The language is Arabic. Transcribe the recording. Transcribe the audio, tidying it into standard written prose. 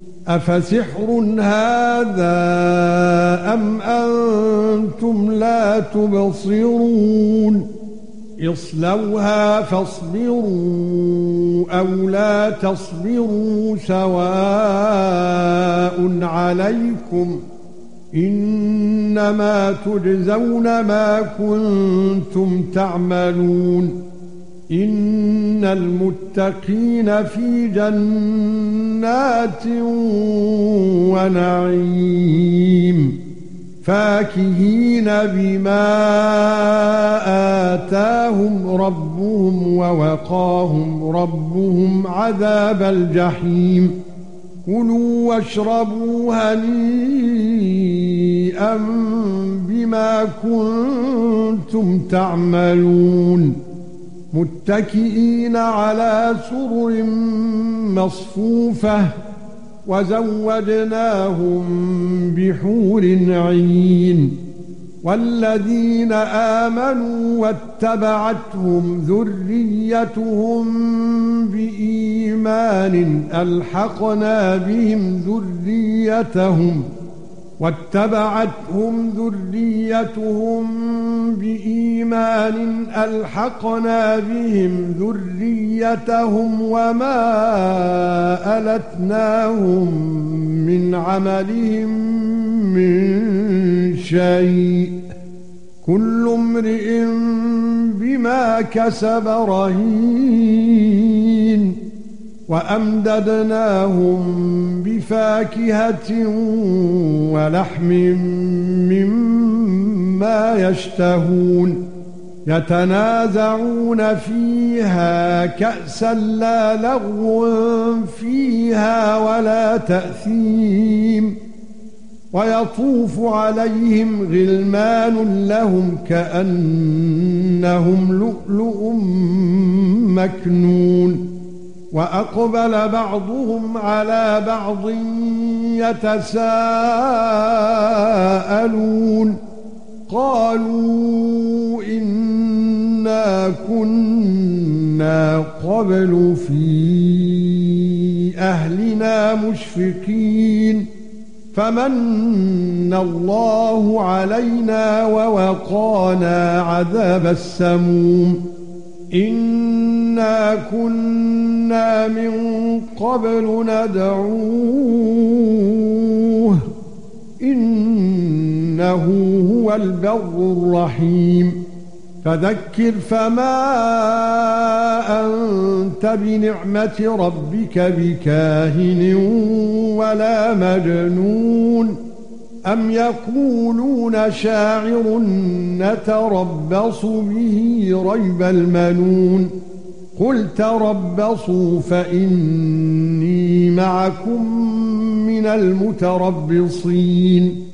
أفسحر هذا أم أنتم لا تبصرون اصلوها فاصبروا أو لا تصبروا سواء عليكم إنما تجزون ما كنتم تعملون إن المتقين في جنات ونعيم فاكهين بما آتاهم ربهم ووقاهم ربهم عذاب الجحيم كلوا واشربوا هنيئا بما كنتم تعملون متكئين على سرر مصفوفة وزوجناهم بحور عين والذين آمنوا واتبعتهم ذريتهم بإيمان ألحقنا بهم ذريتهم بإيمان ألحقنا بهم ذريتهم وما ألتناهم من عملهم من شيء كل امرئ بما كسب رهين وأمددناهم بفاكهة ولحم مما يشتهون يتنازعون فيها كأسا لا لغو فيها ولا تأثيم ويطوف عليهم غلمان لهم كأنهم لؤلؤ مكنون وأقبل بعضهم على بعض يتساءلون قالوا إنا كنا قبل في أهلنا مشفقين فمن الله علينا ووقانا عذاب السموم إنا كنا من قبل ندعوه إنه هو البر الرحيم فذكر فما أنت بنعمة ربك بكاهن ولا مجنون أم يقولون شاعر نتربص به ريب المنون قل تربصوا فإني معكم من المتربصين